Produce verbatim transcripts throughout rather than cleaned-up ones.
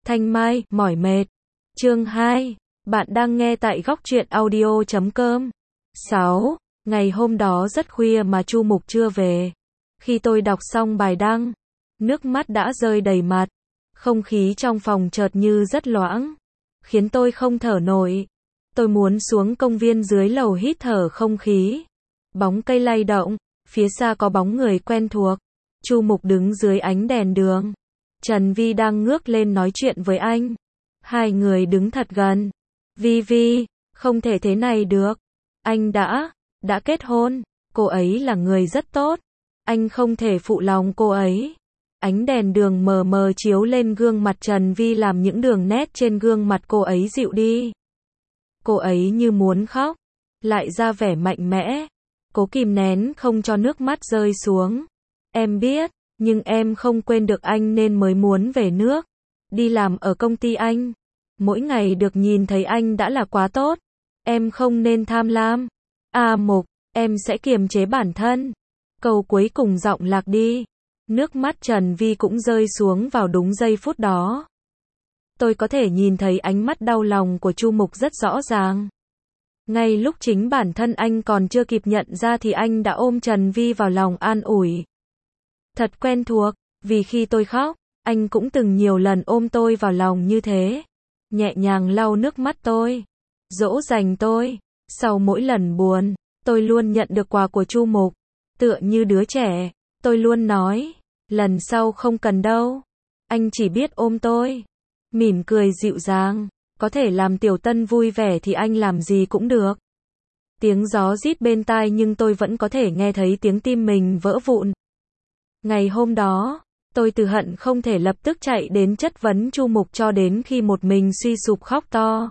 Thanh Mai, mỏi mệt. Chương hai. Bạn đang nghe tại góc truyện audio chấm com. sáu. Ngày hôm đó rất khuya mà Chu Mục chưa về. Khi tôi đọc xong bài đăng, nước mắt đã rơi đầy mặt. Không khí trong phòng chợt như rất loãng, khiến tôi không thở nổi. Tôi muốn xuống công viên dưới lầu hít thở không khí. Bóng cây lay động, phía xa có bóng người quen thuộc. Chu Mục đứng dưới ánh đèn đường. Trần Vi đang ngước lên nói chuyện với anh. Hai người đứng thật gần. Vi Vi, không thể thế này được. Anh đã, đã kết hôn. Cô ấy là người rất tốt. Anh không thể phụ lòng cô ấy. Ánh đèn đường mờ mờ chiếu lên gương mặt Trần Vi làm những đường nét trên gương mặt cô ấy dịu đi. Cô ấy như muốn khóc, lại ra vẻ mạnh mẽ. Cố kìm nén không cho nước mắt rơi xuống. Em biết, nhưng em không quên được anh nên mới muốn về nước. Đi làm ở công ty anh. Mỗi ngày được nhìn thấy anh đã là quá tốt. Em không nên tham lam. À Mục, em sẽ kiềm chế bản thân. Câu cuối cùng giọng lạc đi. Nước mắt Trần Vi cũng rơi xuống vào đúng giây phút đó. Tôi có thể nhìn thấy ánh mắt đau lòng của Chu Mục rất rõ ràng. Ngay lúc chính bản thân anh còn chưa kịp nhận ra thì anh đã ôm Trần Vi vào lòng an ủi. Thật quen thuộc, vì khi tôi khóc, anh cũng từng nhiều lần ôm tôi vào lòng như thế. Nhẹ nhàng lau nước mắt tôi, dỗ dành tôi. Sau mỗi lần buồn, tôi luôn nhận được quà của Chu Mục. Tựa như đứa trẻ, tôi luôn nói, lần sau không cần đâu. Anh chỉ biết ôm tôi. Mỉm cười dịu dàng, có thể làm Tiểu Tân vui vẻ thì anh làm gì cũng được. Tiếng gió rít bên tai nhưng tôi vẫn có thể nghe thấy tiếng tim mình vỡ vụn. Ngày hôm đó, tôi từ hận không thể lập tức chạy đến chất vấn Chu Mục cho đến khi một mình suy sụp khóc to.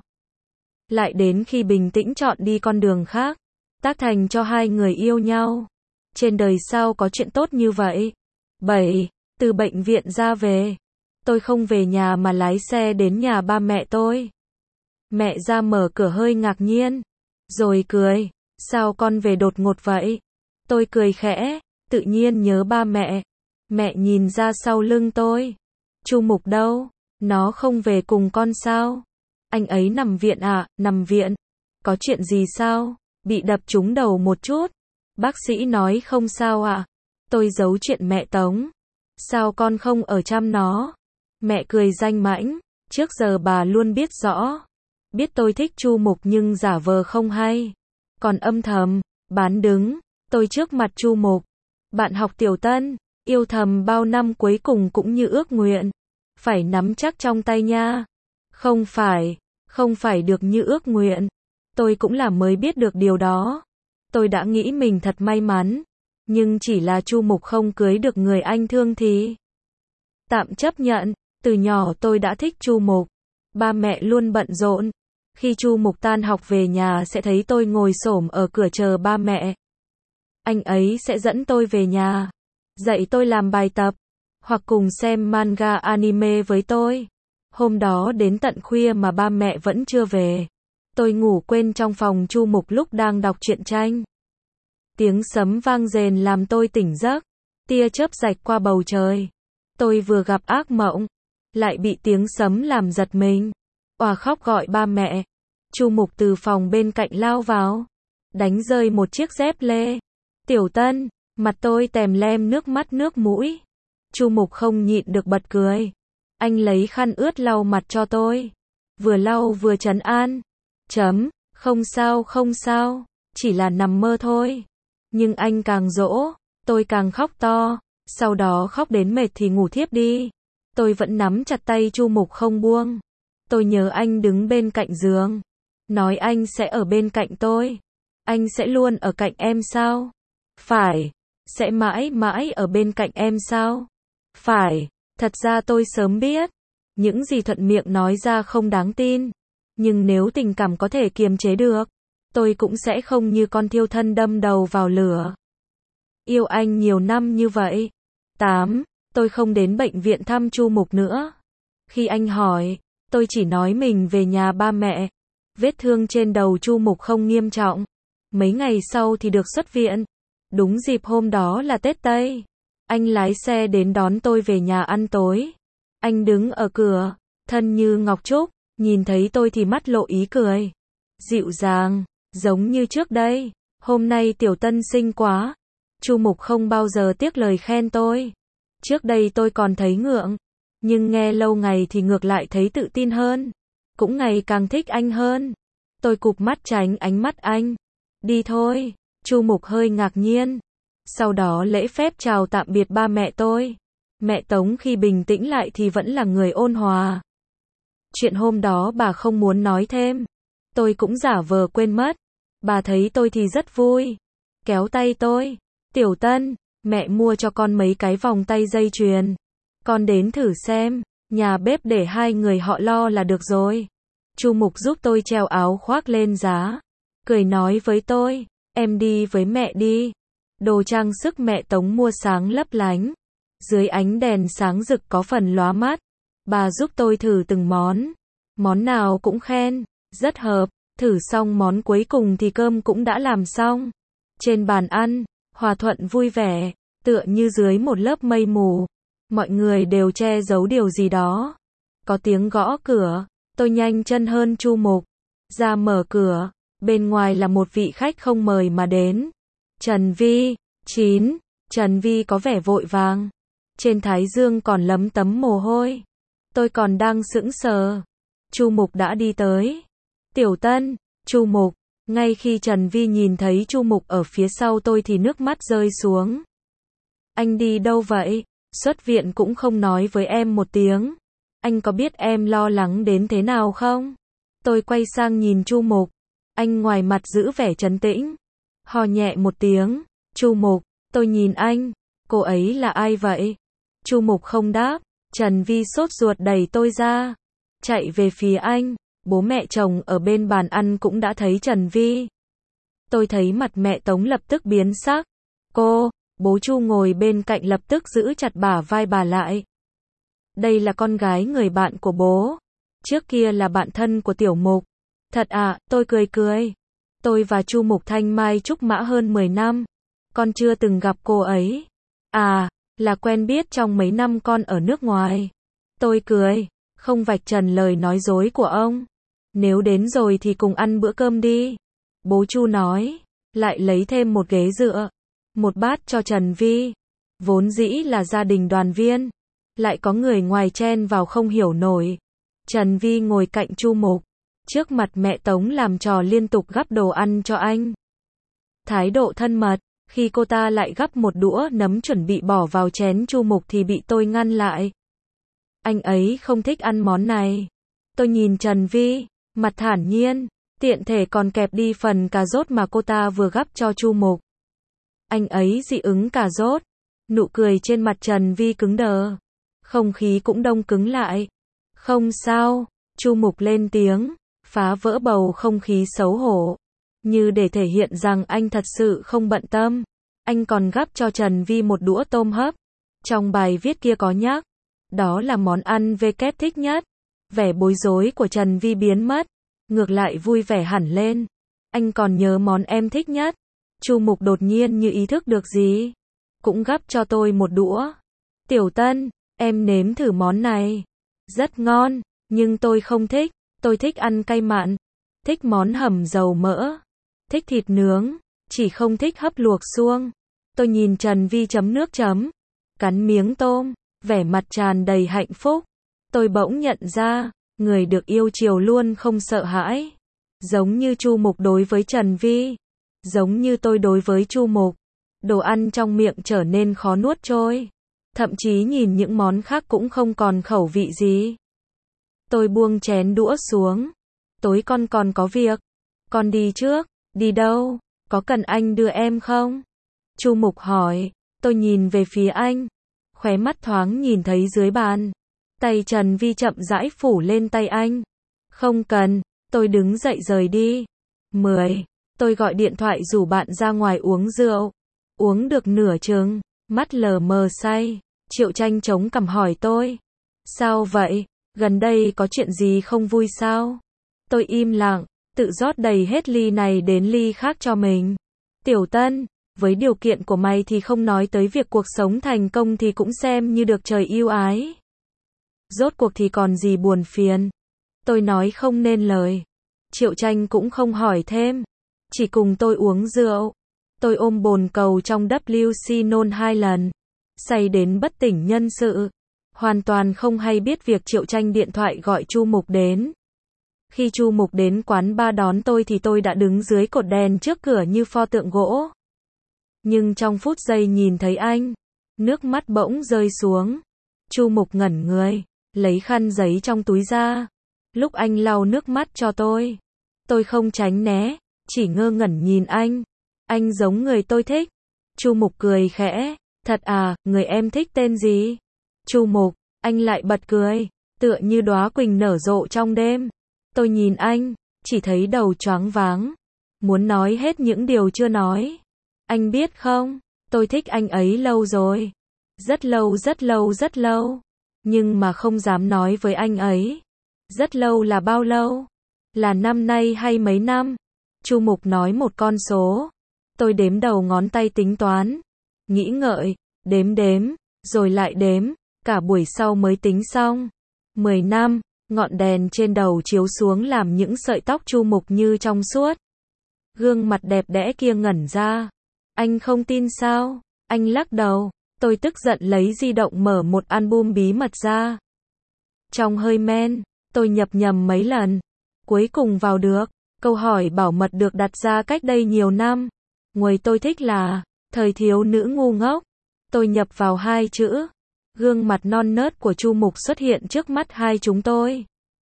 Lại đến khi bình tĩnh chọn đi con đường khác, tác thành cho hai người yêu nhau. Trên đời sao có chuyện tốt như vậy? bảy. Từ bệnh viện ra về, tôi không về nhà mà lái xe đến nhà ba mẹ tôi. Mẹ ra mở cửa hơi ngạc nhiên, rồi cười, sao con về đột ngột vậy? Tôi cười khẽ, tự nhiên nhớ ba mẹ. Mẹ nhìn ra sau lưng tôi. Chu Mục đâu? Nó không về cùng con sao? Anh ấy nằm viện à? Nằm viện. Có chuyện gì sao? Bị đập trúng đầu một chút. Bác sĩ nói không sao ạ. À? Tôi giấu chuyện mẹ Tống. Sao con không ở chăm nó? Mẹ cười danh mãnh. Trước giờ bà luôn biết rõ. Biết tôi thích Chu Mục nhưng giả vờ không hay. Còn âm thầm, bán đứng, tôi trước mặt Chu Mục. Bạn học Tiểu Tân, yêu thầm bao năm cuối cùng cũng như ước nguyện. Phải nắm chắc trong tay nha. Không phải, không phải được như ước nguyện. Tôi cũng là mới biết được điều đó. Tôi đã nghĩ mình thật may mắn. Nhưng chỉ là Chu Mục không cưới được người anh thương thì tạm chấp nhận. Từ nhỏ tôi đã thích Chu Mục. Ba mẹ luôn bận rộn. Khi Chu Mục tan học về nhà sẽ thấy tôi ngồi xổm ở cửa chờ ba mẹ. Anh ấy sẽ dẫn tôi về nhà, dạy tôi làm bài tập, hoặc cùng xem manga anime với tôi. Hôm đó đến tận khuya mà ba mẹ vẫn chưa về. Tôi ngủ quên trong phòng Chu Mục lúc đang đọc truyện tranh. Tiếng sấm vang rền làm tôi tỉnh giấc. Tia chớp rạch qua bầu trời. Tôi vừa gặp ác mộng, lại bị tiếng sấm làm giật mình. Òa khóc gọi ba mẹ. Chu Mục từ phòng bên cạnh lao vào, đánh rơi một chiếc dép lê. Tiểu Tân, mặt tôi tèm lem nước mắt nước mũi. Chu Mục không nhịn được bật cười. Anh lấy khăn ướt lau mặt cho tôi. Vừa lau vừa trấn an. Chấm, không sao không sao, chỉ là nằm mơ thôi. Nhưng anh càng dỗ, tôi càng khóc to. Sau đó khóc đến mệt thì ngủ thiếp đi. Tôi vẫn nắm chặt tay Chu Mục không buông. Tôi nhớ anh đứng bên cạnh giường. Nói anh sẽ ở bên cạnh tôi. Anh sẽ luôn ở cạnh em sao? Phải. Sẽ mãi mãi ở bên cạnh em sao? Phải. Thật ra tôi sớm biết. Những gì thuận miệng nói ra không đáng tin. Nhưng nếu tình cảm có thể kiềm chế được, tôi cũng sẽ không như con thiêu thân đâm đầu vào lửa. Yêu anh nhiều năm như vậy. tám. Tôi không đến bệnh viện thăm Chu Mục nữa. Khi anh hỏi, tôi chỉ nói mình về nhà ba mẹ. Vết thương trên đầu Chu Mục không nghiêm trọng. Mấy ngày sau thì được xuất viện. Đúng dịp hôm đó là Tết Tây. Anh lái xe đến đón tôi về nhà ăn tối. Anh đứng ở cửa, thân như ngọc trúc, nhìn thấy tôi thì mắt lộ ý cười. Dịu dàng, giống như trước đây. Hôm nay Tiểu Tân xinh quá. Chu Mục không bao giờ tiếc lời khen tôi. Trước đây tôi còn thấy ngượng, nhưng nghe lâu ngày thì ngược lại thấy tự tin hơn. Cũng ngày càng thích anh hơn. Tôi cụp mắt tránh ánh mắt anh. Đi thôi. Chu Mục hơi ngạc nhiên. Sau đó lễ phép chào tạm biệt ba mẹ tôi. Mẹ Tống khi bình tĩnh lại thì vẫn là người ôn hòa. Chuyện hôm đó bà không muốn nói thêm. Tôi cũng giả vờ quên mất. Bà thấy tôi thì rất vui. Kéo tay tôi. Tiểu Tân, mẹ mua cho con mấy cái vòng tay dây chuyền. Con đến thử xem. Nhà bếp để hai người họ lo là được rồi. Chu Mục giúp tôi treo áo khoác lên giá. Cười nói với tôi. Em đi với mẹ đi. Đồ trang sức mẹ Tống mua sáng lấp lánh. Dưới ánh đèn sáng rực có phần lóa mắt. Bà giúp tôi thử từng món. Món nào cũng khen. Rất hợp. Thử xong món cuối cùng thì cơm cũng đã làm xong. Trên bàn ăn, hòa thuận vui vẻ, tựa như dưới một lớp mây mù. Mọi người đều che giấu điều gì đó. Có tiếng gõ cửa, tôi nhanh chân hơn Chu Mục. Ra mở cửa, bên ngoài là một vị khách không mời mà đến. Trần Vi, chín, Trần Vi có vẻ vội vàng. Trên thái dương còn lấm tấm mồ hôi. Tôi còn đang sững sờ. Chu Mục đã đi tới. Tiểu Tân, Chu Mục. Ngay khi Trần Vi nhìn thấy Chu Mục ở phía sau tôi thì nước mắt rơi xuống. Anh đi đâu vậy? Xuất viện cũng không nói với em một tiếng. Anh có biết em lo lắng đến thế nào không? Tôi quay sang nhìn Chu Mục. Anh ngoài mặt giữ vẻ trấn tĩnh. Hò nhẹ một tiếng. Chu Mục, tôi nhìn anh. Cô ấy là ai vậy? Chu Mục không đáp. Trần Vi sốt ruột đẩy tôi ra. Chạy về phía anh. Bố mẹ chồng ở bên bàn ăn cũng đã thấy Trần Vi. Tôi thấy mặt mẹ Tống lập tức biến sắc. Cô, bố Chu ngồi bên cạnh lập tức giữ chặt bả vai bà lại. Đây là con gái người bạn của bố. Trước kia là bạn thân của Tiểu Mục. Thật à, tôi cười cười. Tôi và Chu Mục thanh mai trúc mã hơn mười năm. Con chưa từng gặp cô ấy. À, là quen biết trong mấy năm con ở nước ngoài. Tôi cười, không vạch trần lời nói dối của ông. Nếu đến rồi thì cùng ăn bữa cơm đi. Bố Chu nói, lại lấy thêm một ghế dựa, một bát cho Trần Vi. Vốn dĩ là gia đình đoàn viên, lại có người ngoài chen vào không hiểu nổi. Trần Vi ngồi cạnh Chu Mục, trước mặt mẹ Tống làm trò liên tục gắp đồ ăn cho anh. Thái độ thân mật, khi cô ta lại gắp một đũa nấm chuẩn bị bỏ vào chén Chu Mục thì bị tôi ngăn lại. Anh ấy không thích ăn món này. Tôi nhìn Trần Vi, mặt thản nhiên, tiện thể còn kẹp đi phần cà rốt mà cô ta vừa gắp cho Chu Mục. Anh ấy dị ứng cà rốt. Nụ cười trên mặt Trần Vi cứng đờ. Không khí cũng đông cứng lại. Không sao, Chu Mục lên tiếng, phá vỡ bầu không khí xấu hổ. Như để thể hiện rằng anh thật sự không bận tâm. Anh còn gắp cho Trần Vi một đũa tôm hấp. Trong bài viết kia có nhắc, đó là món ăn V kép thích nhất. Vẻ bối rối của Trần Vi biến mất, ngược lại vui vẻ hẳn lên. Anh còn nhớ món em thích nhất. Chu Mục đột nhiên như ý thức được gì, cũng gắp cho tôi một đũa. Tiểu Tân, em nếm thử món này. Rất ngon, nhưng tôi không thích. Tôi thích ăn cay mặn, thích món hầm dầu mỡ, thích thịt nướng, chỉ không thích hấp luộc suông. Tôi nhìn Trần Vi chấm nước chấm, cắn miếng tôm, vẻ mặt tràn đầy hạnh phúc. Tôi bỗng nhận ra, người được yêu chiều luôn không sợ hãi. Giống như Chu Mục đối với Trần Vi, giống như tôi đối với Chu Mục. Đồ ăn trong miệng trở nên khó nuốt trôi. Thậm chí nhìn những món khác cũng không còn khẩu vị gì. Tôi buông chén đũa xuống. Tối con còn có việc. Con đi trước. Đi đâu? Có cần anh đưa em không? Chu Mục hỏi. Tôi nhìn về phía anh. Khóe mắt thoáng nhìn thấy dưới bàn. Tay Trần Vi chậm rãi phủ lên tay anh. Không cần. Tôi đứng dậy rời đi. mười. Tôi gọi điện thoại rủ bạn ra ngoài uống rượu. Uống được nửa chừng, mắt lờ mờ say. Triệu Tranh chống cằm hỏi tôi. Sao vậy? Gần đây có chuyện gì không vui sao? Tôi im lặng, tự rót đầy hết ly này đến ly khác cho mình. Tiểu Tân, với điều kiện của mày thì không nói tới việc cuộc sống thành công thì cũng xem như được trời yêu ái. Rốt cuộc thì còn gì buồn phiền. Tôi nói không nên lời. Triệu Tranh cũng không hỏi thêm. Chỉ cùng tôi uống rượu. Tôi ôm bồn cầu trong W C nôn hai lần. Say đến bất tỉnh nhân sự. Hoàn toàn không hay biết việc Triệu Tranh điện thoại gọi Chu Mục đến. Khi Chu Mục đến quán bar đón tôi thì tôi đã đứng dưới cột đèn trước cửa như pho tượng gỗ. Nhưng trong phút giây nhìn thấy anh, nước mắt bỗng rơi xuống. Chu Mục ngẩn người, lấy khăn giấy trong túi ra. Lúc anh lau nước mắt cho tôi, tôi không tránh né, chỉ ngơ ngẩn nhìn anh. Anh giống người tôi thích. Chu Mục cười khẽ, thật à, người em thích tên gì? Chu Mục, anh lại bật cười, tựa như đóa quỳnh nở rộ trong đêm. Tôi nhìn anh, chỉ thấy đầu choáng váng, muốn nói hết những điều chưa nói. Anh biết không, tôi thích anh ấy lâu rồi. Rất lâu rất lâu rất lâu. Nhưng mà không dám nói với anh ấy. Rất lâu là bao lâu? Là năm nay hay mấy năm? Chu Mục nói một con số. Tôi đếm đầu ngón tay tính toán. Nghĩ ngợi, đếm đếm, rồi lại đếm. Cả buổi sau mới tính xong. Mười năm, ngọn đèn trên đầu chiếu xuống làm những sợi tóc Chu Mục như trong suốt. Gương mặt đẹp đẽ kia ngẩn ra. Anh không tin sao? Anh lắc đầu. Tôi tức giận lấy di động mở một album bí mật ra. Trong hơi men, tôi nhập nhầm mấy lần. Cuối cùng vào được. Câu hỏi bảo mật được đặt ra cách đây nhiều năm. Người tôi thích là thời thiếu nữ ngu ngốc. Tôi nhập vào hai chữ. Gương mặt non nớt của Chu Mục xuất hiện trước mắt hai chúng tôi.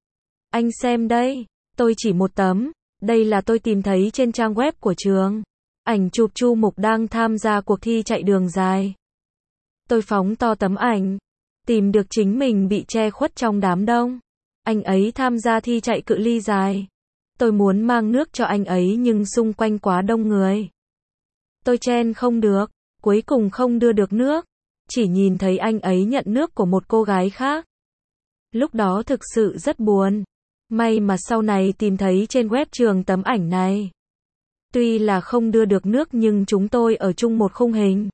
Anh xem đây. Tôi chỉ một tấm. Đây là tôi tìm thấy trên trang web của trường. Ảnh chụp Chu Mục đang tham gia cuộc thi chạy đường dài. Tôi phóng to tấm ảnh. Tìm được chính mình bị che khuất trong đám đông. Anh ấy tham gia thi chạy cự ly dài. Tôi muốn mang nước cho anh ấy nhưng xung quanh quá đông người. Tôi chen không được. Cuối cùng không đưa được nước. Chỉ nhìn thấy anh ấy nhận nước của một cô gái khác. Lúc đó thực sự rất buồn. May mà sau này tìm thấy trên web trường tấm ảnh này. Tuy là không đưa được nước nhưng chúng tôi ở chung một khung hình.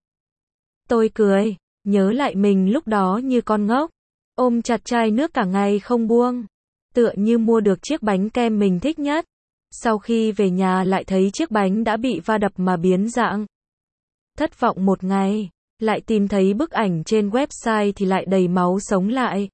Tôi cười, nhớ lại mình lúc đó như con ngốc. Ôm chặt chai nước cả ngày không buông. Tựa như mua được chiếc bánh kem mình thích nhất. Sau khi về nhà lại thấy chiếc bánh đã bị va đập mà biến dạng. Thất vọng một ngày. Lại tìm thấy bức ảnh trên website thì lại đầy máu sống lại.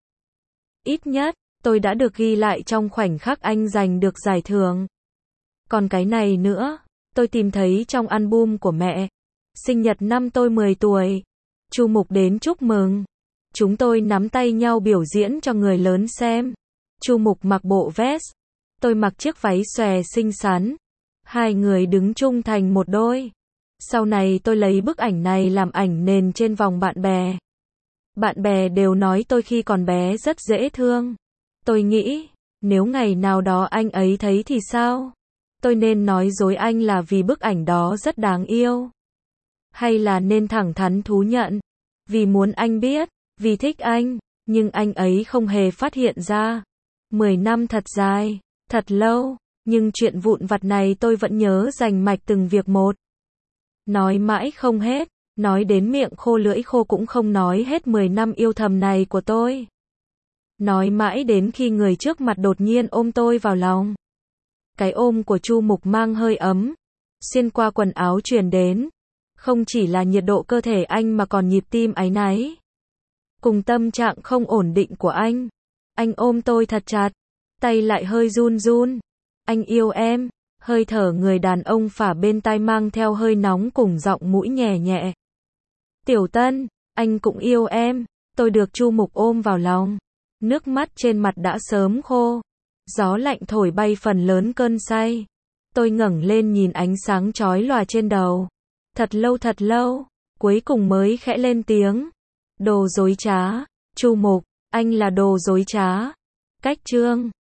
Ít nhất, tôi đã được ghi lại trong khoảnh khắc anh giành được giải thưởng. Còn cái này nữa, tôi tìm thấy trong album của mẹ. Sinh nhật năm tôi mười tuổi. Chu Mục đến chúc mừng. Chúng tôi nắm tay nhau biểu diễn cho người lớn xem. Chu Mục mặc bộ vest. Tôi mặc chiếc váy xòe xinh xắn. Hai người đứng chung thành một đôi. Sau này tôi lấy bức ảnh này làm ảnh nền trên vòng bạn bè. Bạn bè đều nói tôi khi còn bé rất dễ thương. Tôi nghĩ, nếu ngày nào đó anh ấy thấy thì sao? Tôi nên nói dối anh là vì bức ảnh đó rất đáng yêu. Hay là nên thẳng thắn thú nhận. Vì muốn anh biết, vì thích anh, nhưng anh ấy không hề phát hiện ra. Mười năm thật dài, thật lâu, nhưng chuyện vụn vặt này tôi vẫn nhớ rành mạch từng việc một. Nói mãi không hết, nói đến miệng khô lưỡi khô cũng không nói hết mười năm yêu thầm này của tôi. Nói mãi đến khi người trước mặt đột nhiên ôm tôi vào lòng. Cái ôm của Chu Mục mang hơi ấm, xuyên qua quần áo truyền đến. Không chỉ là nhiệt độ cơ thể anh mà còn nhịp tim áy náy. Cùng tâm trạng không ổn định của anh. Anh ôm tôi thật chặt, tay lại hơi run run. Anh yêu em. Hơi thở người đàn ông phả bên tai mang theo hơi nóng cùng giọng mũi nhẹ nhẹ. Tiểu Tân, anh cũng yêu em. Tôi được Chu Mục ôm vào lòng. Nước mắt trên mặt đã sớm khô. Gió lạnh thổi bay phần lớn cơn say. Tôi ngẩng lên nhìn ánh sáng chói lòa trên đầu. Thật lâu thật lâu, cuối cùng mới khẽ lên tiếng. Đồ dối trá. Chu Mục, anh là đồ dối trá. Cách chương